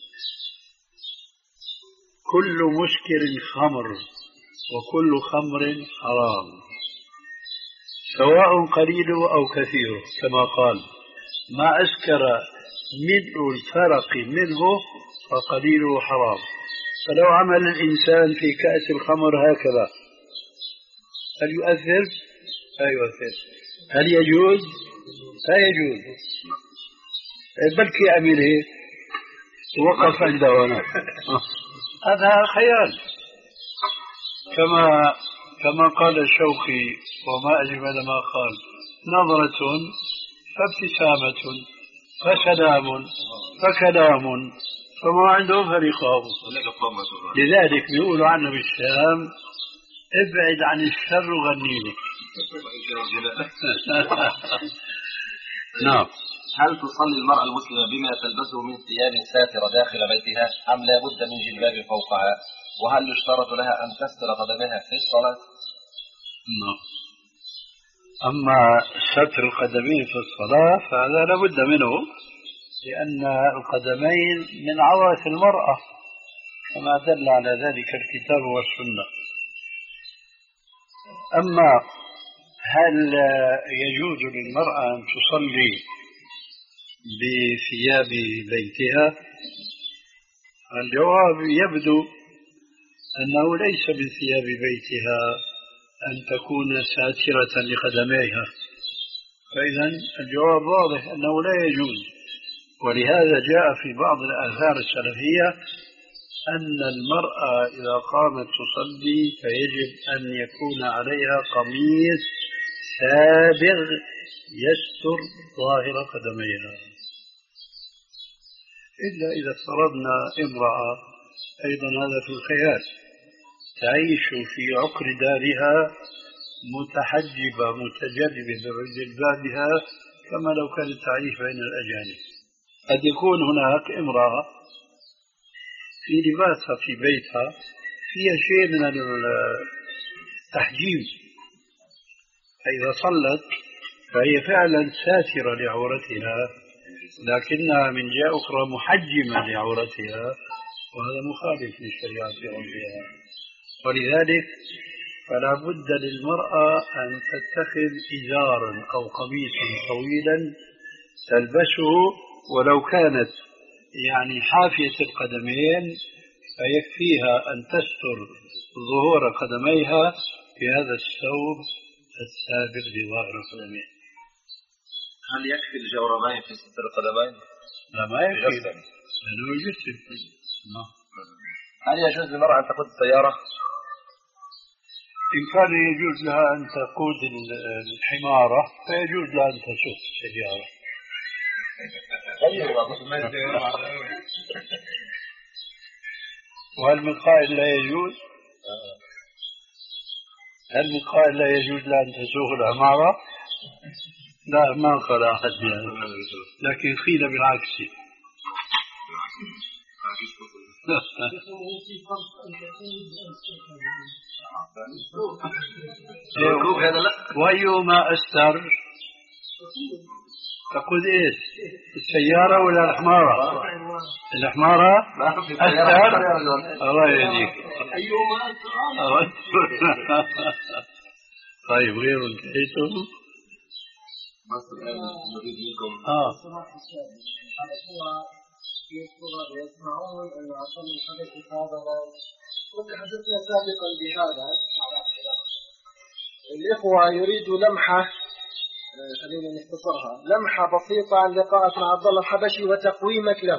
كل مسكر خمر وكل خمر حرام، سواء قليله أو كثيره، كما قال: ما أسكر ملء الفرق منه فقليله حرام. فلو عمل الإنسان في كأس الخمر هكذا هل يؤثر؟ لا يؤثر. هل يجوز؟ لا يجوز. بلكي يعمل هيك وقف عنده هناك. هذا خيال. كما كما قال الشوقي: وما أجمل ما قال: نظرة فابتسامة فسلام فكلام فما عندهم فريقهم. لذلك بيقولوا عنه بالشام: ابعد عن الشر وغنيني. نعم. هل تصلي المرأة المسلمة بما تلبسه من ثياب ساترة داخل بيتها أم لا بد من جلباب فوقها؟ وهل يشترط لها أن تستر قدمها في الصلاة؟ نعم. أما ستر القدمين في الصلاة فهذا لا بد منه، لأن القدمين من عورة المرأة كما دل على ذلك الكتاب والسنة. أما هل يجوز للمرأة أن تصلي بثياب بيتها؟ الجواب يبدو أنه ليس من ثياب بيتها أن تكون ساترة لقدميها، فإذا الجواب واضح أنه لا يجوز. ولهذا جاء في بعض الآثار السلفية أن المرأة إذا قامت تصلي فيجب أن يكون عليها قميص سابغ يستر ظاهر قدميها، إلا إذا افترضنا امرأة، أيضا هذا في الخيال، تعيش في عقر دارها متحجبة متجلبة بجلبابها كما لو كانت تعيش بين الأجانب. قد يكون هناك امرأة في لباسها في بيتها فيها شيء من التحجيب، فإذا صلت فهي فعلا ساترة لعورتها، لكنها من جهة أخرى محجمة لعورتها، وهذا مخالف للشريعة ربها. ولذلك فلا بد للمرأة أن تتخذ إزارا أو قميصا طويلا تلبسه، ولو كانت يعني حافية القدمين فيكفيها أن تستر ظهور قدميها في هذا الثوب السابق لظاهر القدمين. هل يكفي الجوربين في ستر القدمين؟ لا، ما يكفي لأنه يجسد. هل يجوز للمرأة أن تقود السيارة؟ إن كان يجوز لها أن تقود الحمارة فيجوز لها أن تسوق السيارة. وهل من قائل لا يجوز؟ هل من قائل لا يجوز لها أن تسوق العمارة؟ لا، ما قال أحد يعني، لكن قيل بالعكس. وأيهما أستر؟ تقول إيش؟ السيارة ولا الحمارة؟ الحمارة أستر؟ الله يهديك. طيب غير انتهيتم؟ آه يسمعون أن عصام الحدث هذا كنت حدثنا سابقا بهذا. الإخوة يريدوا لمحة، خلينا نختصرها، لمحة بسيطة عن لقائك مع عبد الله الحبشي وتقويمك له،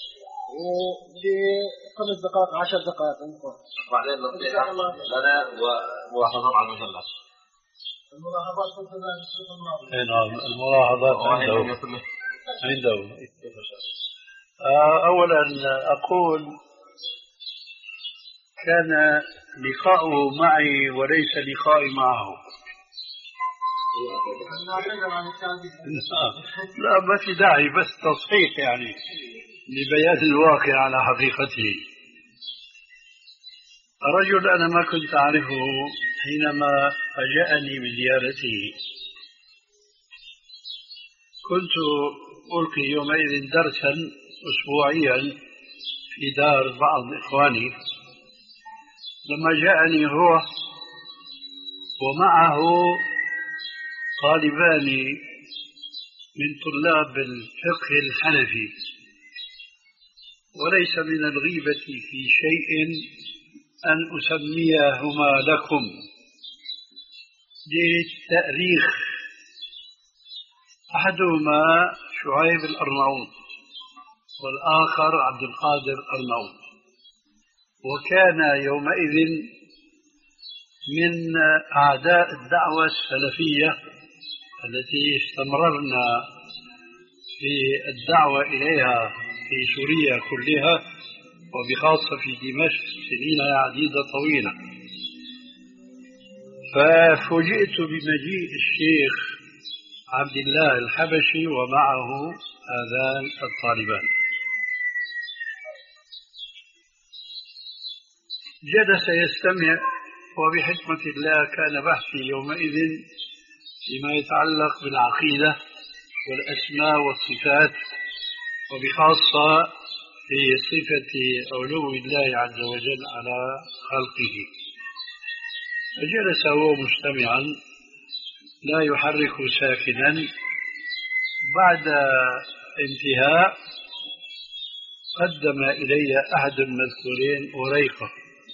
وبخمس دقائق عشر دقائق بعدين نصيحة لنا وملاحظات على المجلة. الملاحظات كنت ذلك الشيخ الماضي. نعم، الملاحظات عنده عنده أولا أقول كان لقاؤه معي وليس لقائي معه. لا ما في داعي، بس تصحيح يعني لبيان الواقع على حقيقته. رجل أنا ما كنت أعرفه حينما فاجأني بزيارته. كنت ألقي يومئذ درسا أسبوعيا في دار بعض إخواني. لما جاءني هو ومعه طالبان من طلاب الفقه الحنفي، وليس من الغيبة في شيء أن أسميهما لكم للتأريخ. أحدهما شعيب الأرناؤوط والآخر عبد القادر الأرناؤوط، وكان يومئذ من أعداء الدعوة السلفية التي استمررنا في الدعوة إليها في سوريا كلها، وبخاصة في دمشق سنين عديدة طويلة. ففوجئت بمجيء الشيخ عبد الله الحبشي ومعه هذان الطالبان. جلس يستمع، وبحكمة الله كان بحثي يومئذ فيما يتعلق بالعقيدة والأسماء والصفات، وبخاصة في صفة علو الله عز وجل على خلقه. فجلس هو مستمعا لا يحرك ساكنا. بعد انتهاء قدم إلي أحد المذكورين وريقة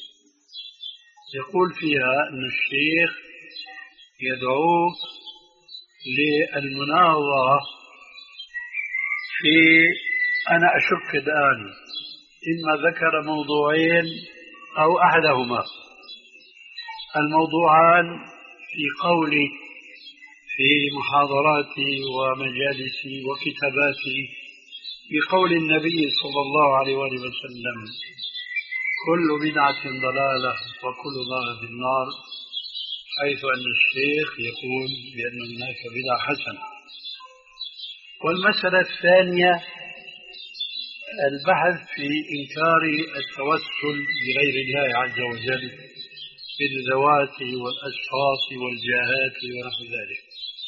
يقول فيها أن الشيخ يدعوك للمناظرة في، أنا أشك الآن إما ذكر موضوعين أو أحدهما. الموضوعان في قولي في محاضراتي ومجالسي وكتاباتي بقول النبي صلى الله عليه وسلم: كل بدعة ضلالة وكل ضلالة في النار، حيث أن الشيخ يقول بأن هناك بدعة حسنة. والمسألة الثانية البحث في إنكار التوسل بغير الله عز وجل بالذوات والأشخاص والجاهات ونحو ذلك.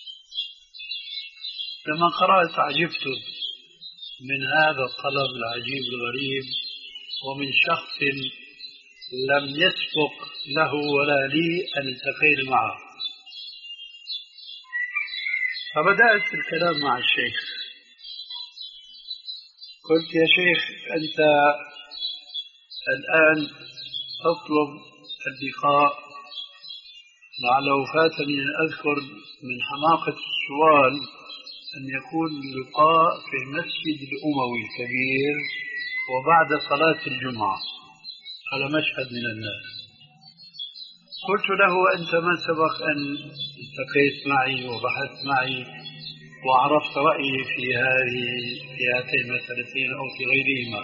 لما قرأت عجبت من هذا الطلب العجيب الغريب، ومن شخص لم يسبق له ولا لي أن التقينا معه. فبدأت الكلام مع الشيخ. قلت: يا شيخ، أنت الآن تطلب اللقاء، لعله فاتني أن أذكر من حماقة السؤال أن يكون اللقاء في المسجد الأموي الكبير وبعد صلاة الجمعة على مشهد من الناس. قلت له أنت من سبق أن التقيت معي وبحثت معي وعرفت رأيي في هذه في هاتين المسألتين أو في غيرهما،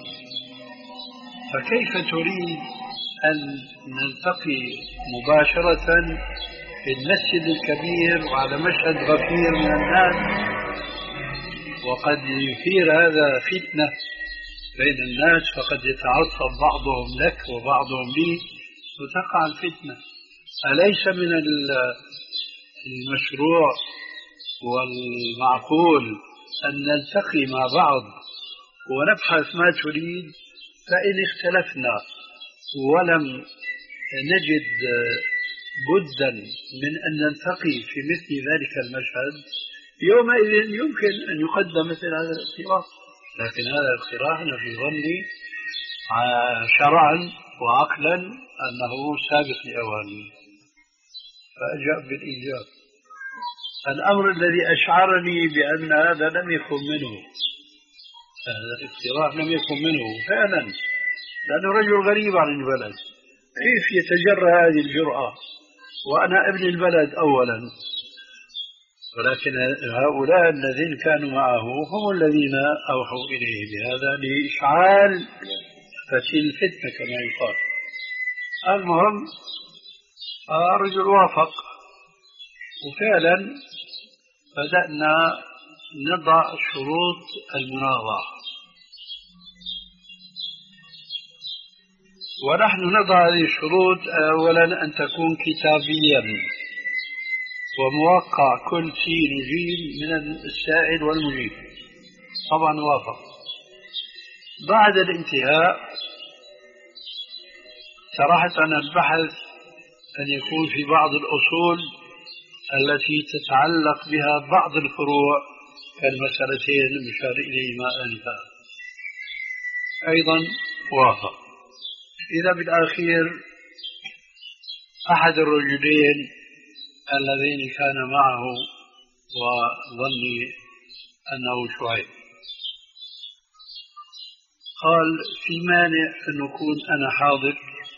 فكيف تريد أن نلتقي مباشرة في المسجد الكبير وعلى مشهد غفير من الناس، وقد يثير هذا فتنة بين الناس، فقد يتعصب بعضهم لك وبعضهم لي وتقع الفتنة. أليس من المشروع والمعقول أن نلتقي مع بعض ونبحث ما تريد؟ فإن اختلفنا ولم نجد بدا من أن نلتقي في مثل ذلك المشهد، يومئذ يمكن أن يقدم مثل هذا الاقتراح، لكن هذا الاقتراح أنا في ظني شرعا وعقلا أنه سابق لأوانه، فأجاب بالإيجاب. الأمر الذي أشعرني بأن هذا لم يكن منه، هذا الاقتراح لم يكن منه فعلا، لأنه رجل غريب عن البلد، كيف يتجرأ هذه الجرأة وأنا ابن البلد أولا؟ ولكن هؤلاء الذين كانوا معه هم الذين أوحوا إليه بهذا لإشعال فتيل الفتنة كما يقال. المهم الرجل وافق، وفعلا بدأنا نضع شروط المناظرة، ونحن نضع هذه الشروط أولا أن تكون كتابيا وموقع كل شيء نجيب من السائل والمجيب. طبعا وافق. بعد الانتهاء طرحت أنا البحث أن يكون في بعض الأصول التي تتعلق بها بعض الفروع كالمسألتين المشار إليهما آنفا، أيضا وافق. إذا بالأخير أحد الرجلين الذين كان معه وظني أنه شعيب قال في مانع أن نكون أنا حاضر؟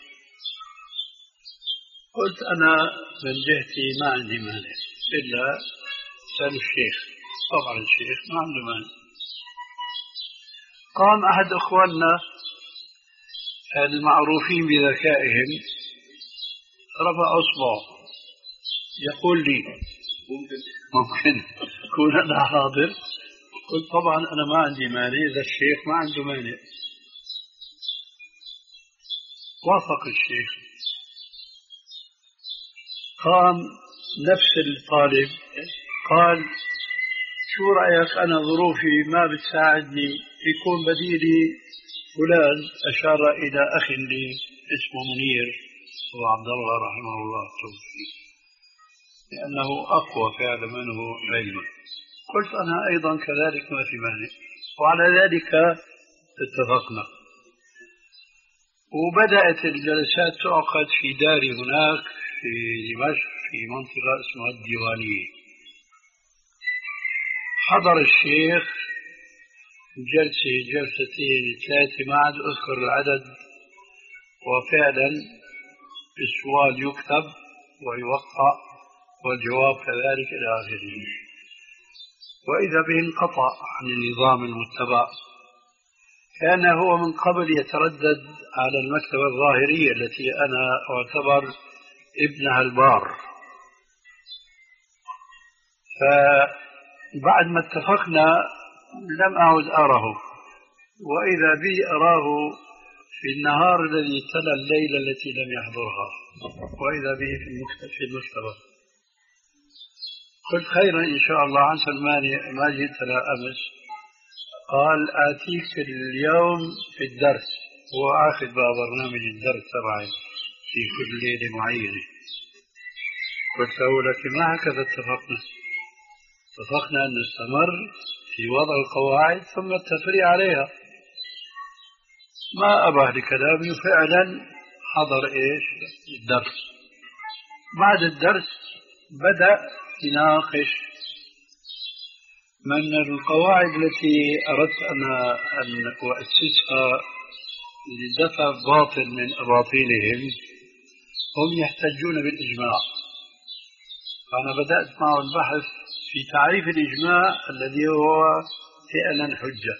قلت أنا من جهتي ما عندي مانع، إلا سأل الشيخ. طبعا الشيخ ما عنده مانع. قام أحد أخواننا المعروفين بذكائهم رفع أصبعه يقول لي ممكن أكون أنا حاضر؟ قلت طبعا أنا ما عندي مانع إذا الشيخ ما عنده مانع. وافق الشيخ. قام نفس الطالب قال شو رأيك أنا ظروفي ما بتساعدني، يكون بديلي فلان، أشار إلى أخ لي اسمه منير وعبد الله رحمه الله التوفيق، لأنه أقوى فعلا منه علما. قلت أنا أيضا كذلك ما في مانع، وعلى ذلك اتفقنا. وبدأت الجلسات تعقد في داري هناك في دمشق في منطقة اسمها الديوانية. حضر الشيخ جلسة جلستين ثلاثة ما عاد أذكر العدد، وفعلا السؤال يكتب ويوقع والجواب كذلك إلى آخره. وإذا به انقطع عن النظام المتبع. كان هو من قبل يتردد على المكتبة الظاهرية التي أنا أعتبر ابنها البار، فبعد ما اتفقنا لم أعد أراه، وإذا بي أراه في النهار الذي تلا الليلة التي لم يحضرها، وإذا به في المكتبة. قلت خيرا إن شاء الله، عن سلماني ما جئتنا أمس. قال آتيك اليوم في الدرس، هو آخذ بقى برنامج الدرس تبعي في كل ليلة معينة. قلت له لكن ما هكذا اتفقنا، اتفقنا أن نستمر في وضع القواعد ثم التفريع عليها. ما أباه لكلامي، فعلا حضر إيش الدرس. بعد الدرس بدأ يناقش من القواعد التي أردت أنا أن أؤسسها لدفع باطل من أباطيلهم، هم يحتجون بالإجماع. فأنا بدأت معه البحث في تعريف الإجماع الذي هو فعلا حجة،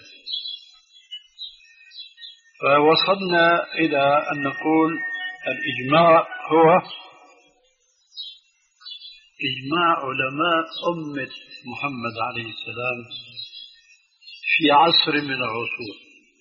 فوصلنا إلى أن نقول الإجماع هو إجماع علماء أمة محمد عليه السلام في عصر من العصور،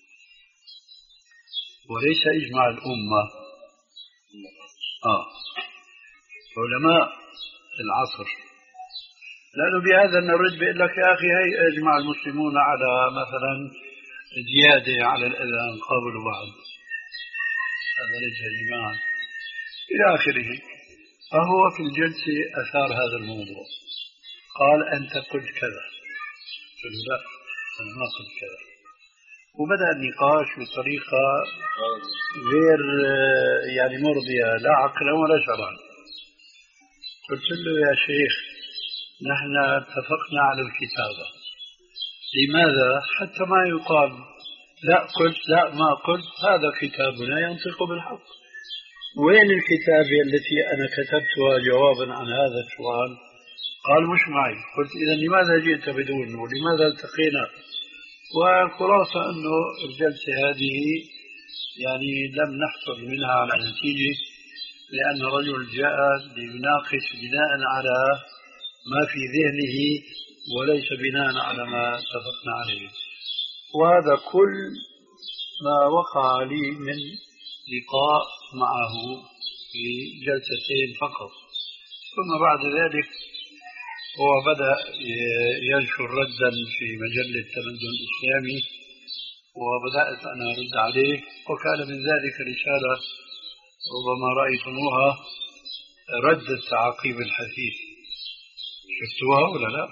وليس إجماع الأمة. آه. علماء العصر، لأنه بهذا نرد بيقول لك يا أخي هي أجمع المسلمون على مثلا زيادة على الأذان قبل بعض، هذا ليس إجماعا إلى آخره. فهو في الجلسة أثار هذا الموضوع، قال أنت قلت كذا، قلت لا أنا ما قلت كذا، وبدأ النقاش بطريقة غير يعني مرضية لا عقلا ولا شرعا. قلت له يا شيخ نحن اتفقنا على الكتابة، لماذا؟ حتى ما يقال لا قلت لا ما قلت، هذا كتابنا ينطق بالحق. وين الكتابة التي أنا كتبتها جوابا عن هذا السؤال؟ قال مش معي. قلت إذا لماذا جئت بدون ولماذا التقينا؟ والخلاصة أنه الجلسة هذه يعني لم نحصل منها على نتيجة، لأن الرجل جاء ليناقش بناء على ما في ذهنه وليس بناء على ما اتفقنا عليه. وهذا كل ما وقع لي من لقاء معه في جلستين فقط. ثم بعد ذلك هو بدأ ينشر ردا في مجلة التمدن الإسلامي، وبدأت أنا أرد عليه، وكان من ذلك رسالة ربما رأيتموها، رد التعاقيب الحثيث، شفتوها ولا لا؟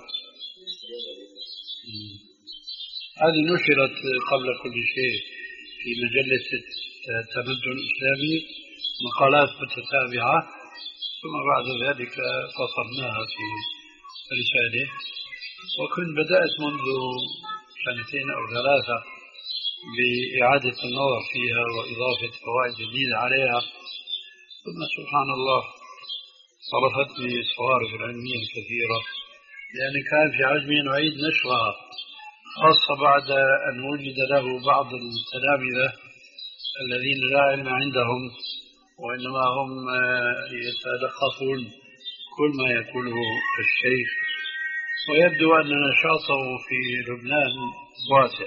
هذه نشرت قبل كل شيء في مجلة التمدن الإسلامي، مقالات متتابعة، ثم بعد ذلك فصلناها في رسالة. وكنت بدأت منذ سنتين أو ثلاثة بإعادة النظر فيها وإضافة فوائد جديدة عليها، ثم سبحان الله صرفتني الصوارف العلمية الكثيرة، لأن كان في عزمي أن أعيد نشرها، خاصة بعد أن وجد له بعض التلامذة الذين لا علم عندهم وإنما هم يتلقفون كل ما يقوله الشيخ، ويبدو أن نشاطه في لبنان واسع.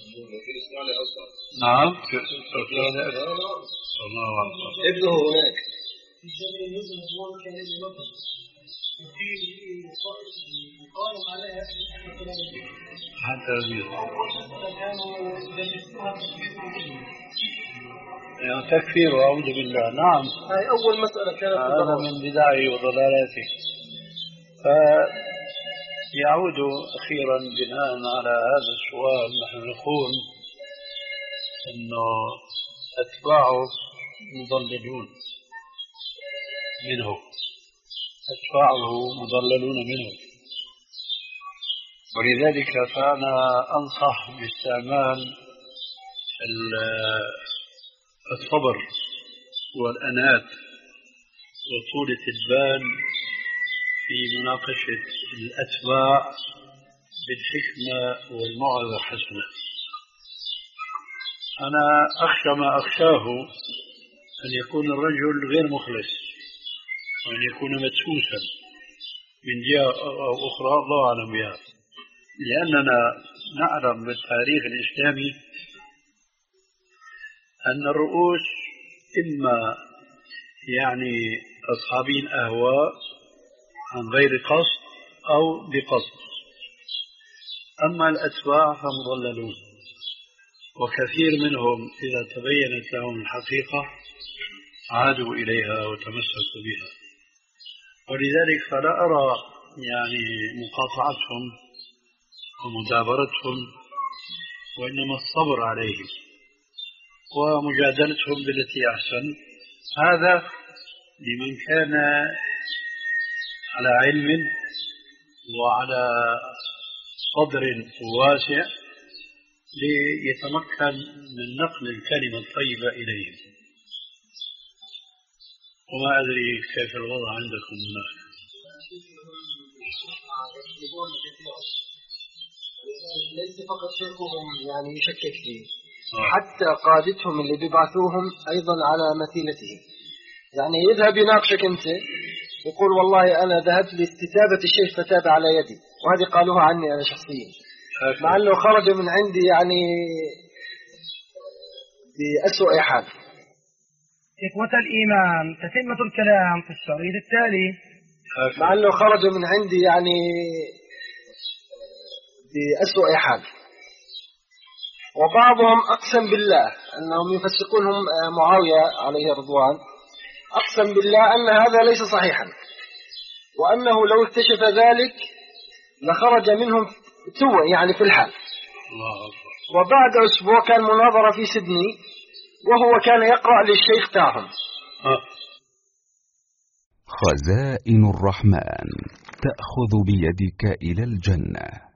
نعم الله ابنه هناك حتى يعني تكفير وأعوذ بالله. نعم هاي أول مسألة كانت هذا من بدعه وضلالاته. فيعود أخيرا بناء على هذا السؤال، نحن نقول أنه أتباعه مضللون منه، أتباعه مضللون منه، ولذلك فأنا أنصح باستعمال الصبر والأنات وطولة البال في مناقشة الأتباع بالحكمة والموعظة الحسنة. أنا أخشى ما أخشاه أن يكون الرجل غير مخلص وأن يكون مدسوسا من جهة أو أخرى الله أعلم بها، لأننا نعلم بالتاريخ الإسلامي أن الرؤوس إما يعني أصحابين أهواء عن غير قصد أو بقصد، أما الأتباع فمضللون، وكثير منهم إذا تبينت لهم الحقيقة عادوا إليها وتمسكوا بها. ولذلك فلا أرى يعني مقاطعتهم ومدابرتهم، وإنما الصبر عليهم ومجادلتهم بالتي أحسن. هذا لمن كان على علم وعلى صدر واسع ليتمكن من نقل الكلمة الطيبة إليهم. وما أدري كيف الوضع عندكم هناك. ليس فقط شيخهم يعني يشكك فيه، حتى قادتهم اللي بيبعثوهم أيضا على مثيلتهم. يعني يذهب يناقشك أنت يقول والله أنا ذهبت لاستتابة الشيخ فتاب على يدي، وهذه قالوها عني أنا شخصيا، مع أنه خرج من عندي يعني بأسوأ حال. إخوة الإيمان، تتمة الكلام في الشريط التالي. مع أنه خرج من عندي يعني بأسوأ حال. وبعضهم أقسم بالله أنهم يفسقونهم معاوية عليه رضوان، أقسم بالله أن هذا ليس صحيحا، وأنه لو اكتشف ذلك لخرج منهم توه يعني في الحال. وبعد أسبوع كان مناظرة في سيدني وهو كان يقرأ للشيخ تاهم. خزائن الرحمن تأخذ بيدك إلى الجنة.